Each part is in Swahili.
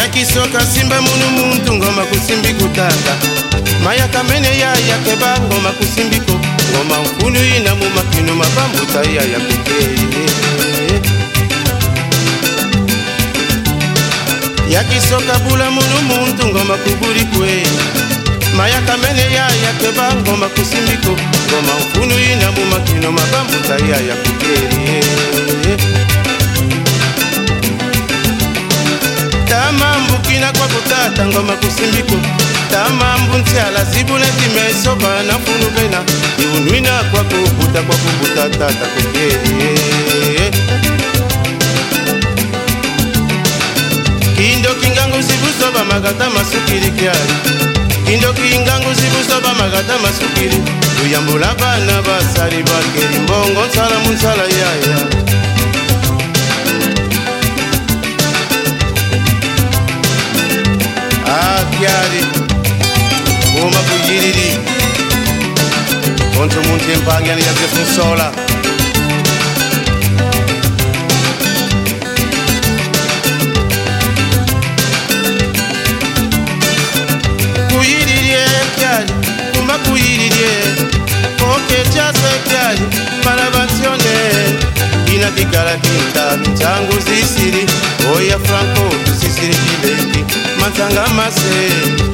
Yakisoka simba munu muntu ngoma kusimbi kutata Maya kamene ya yakeba ngoma kusimbiko Ngoma mfunu ina mumakinu mabambuta ya yakukeye Yakisoka bula munu muntu ngoma kuburi kwe Maya kamene ya yakeba ngoma kusimbiko Ngoma mfunu ina mumakinu mabambuta ya yakukeye Tamambu kina kwa kutata ngoma kusimbiko Tamambu ntiala zibule timesoba na funubena Iunwina kwa kubuta tata kukeye Kindo kingangu zibusoba magata masukiri kiari Kindo kingangu zibusoba magata masukiri Uyambula bana basari bakeri mbongo nsala munsala yaya Kiari Uma kujiriri Kontu muntu empangani ya zefunsola Kuyiririe kiari Uma kuyiririe Oke jase kiari Marabansione Ina kikala kinta Mchangu zisiri Oya franco Tusisiri kibeki Matanga mase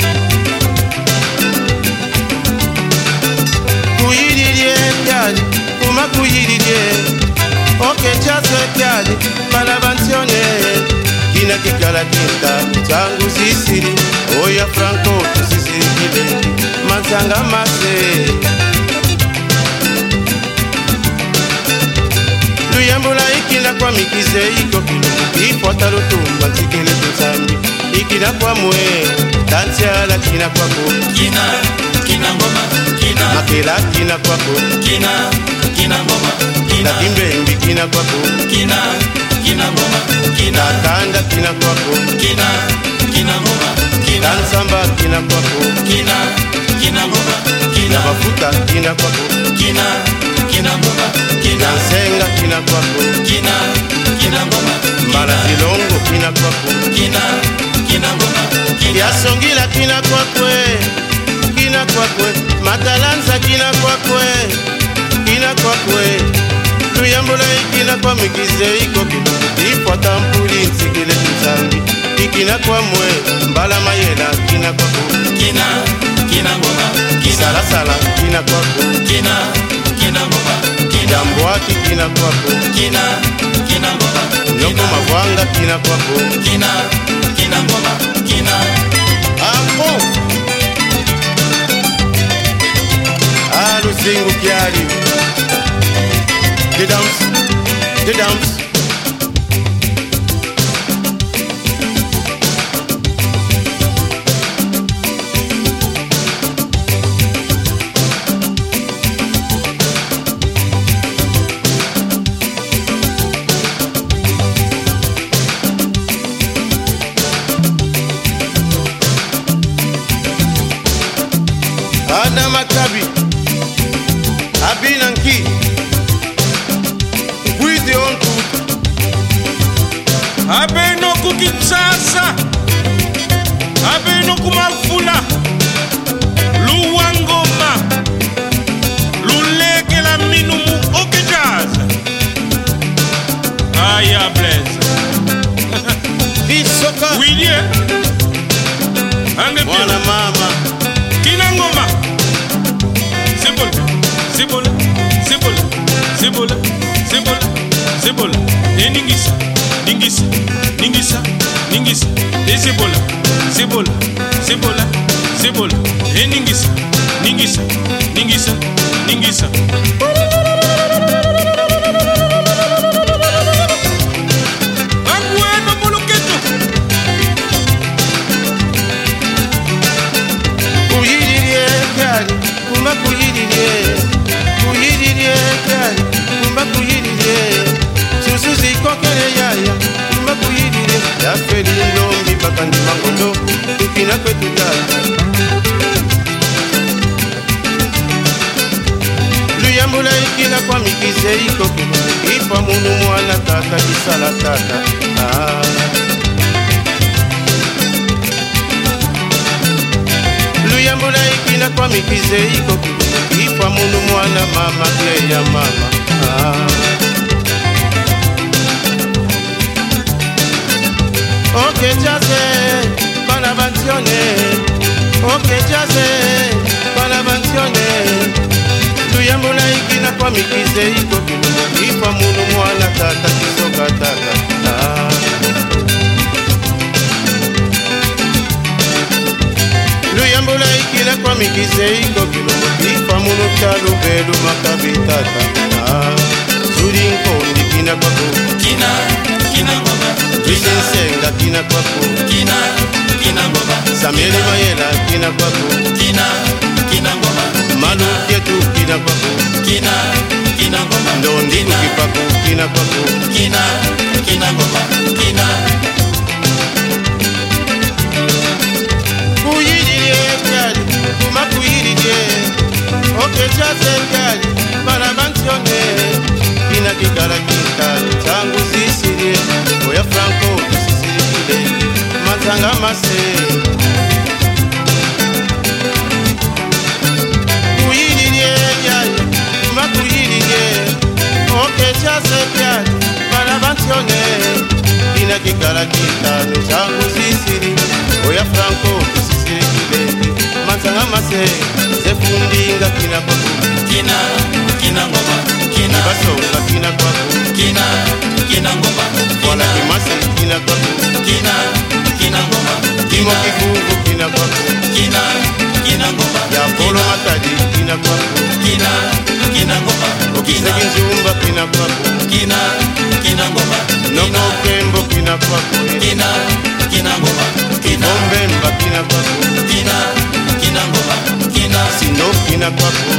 Kuyiririe kyali Kuma kuyiririe Oke chase kyali Balabansione Kina kikala kinta Changu zisiri Oya franco Tusisiri kibeki Matanga mase Luyambula ikina kwa mikize iko kilumu Kifota lutumba ntikele tusambi Ikina kwa mwe Tantiala kina kwa ko Kina ngoma Kina Makela kina kwa ko Kina ngoma Na kimbembi kina kwa ko Kina ngoma Takanda kina kwa ko Kina ngoma Tansamba kina kwa ko Kina ngoma Na mafuta kina kwa ko Kina ngoma Nansenga kina kwa ko Kina ngoma Mbala zilongo kina kwa ko Kina ngoma Yasongila kina kwa kwe Matalanza kina kwa kwe Luyambula ikina kwa mikize iko kilumu Ifwata mpuli nsikile tusambi Ikina kwa mwe Mbala mayela kina kwa ko Kina ngoma Sala kina kwa ko Kina ngoma Jambuaki kina kwa ko Kina ngoma Nyoko mavwanga kina kwa ko Kina ngoma Apo Lusingu kiari The dumps Ana makabi Abinanki Kwite ontu Abeno kukichasa Abeno kumafula Luwangoma Luleke la minumu okejaza Aya blaze Isoka Widye Ange Mwana mama Kina ngoma Zibola Ningisa Zibola Ningisa Angueno buluketo Kuyiririe kyali Kumba kuyiririe kyali Kumba kuyiririe Susu zikokele yaya Kumba kuyiririe Yafeli ndombi baka ndimangondo Tukina kwetu tata Luyambula ikina kwa mikize iko kilumu Ifa munu mwana tata kisala tata luyambula ikina kwa mikize iko ifa mundu mwana mama kle ya mama Okay jaze bana bantione Okay jaze bana bantione luyambula ikina kwa mikize iko ifa mundu mwana tata kisoka tata luyambula ikina kwa mikize iko ifa mundu chalu belu makabitata zuri nkondi kina kwako kina ngoma Senga kina kwako kina ngoma Samueli Mayela kina kwako kina ngoma Malu Kietu kina kwako kina ngoma Ndondi kukipako kina kwako kina ngoma Kuyiriye kali kuma kuyiriye Oke chaze kali Bana bantione Kina kikala kikali Tangu zisirie Oya Franco sisirikile Matanga mase Kuyiriye yai Kuma kuyiriye Oke chaze kali Bana bantione Kina kikala kikali Tangu zisiri Oya Franco sisirikile Matanga mase Zefundinga kina kwako kina ngoma Basonga kina kwako kina ngoma Wala kimasi kina kwako kina ngoma Kimo kifungu kina kwako kina ngoma Ya polo matadi kina kwako kina ngoma Okiseki nzumba kina kwako kina ngoma Noko kembo kina kwako kina ngoma Kibombemba kina kwako kina ngoma Sino kina kwako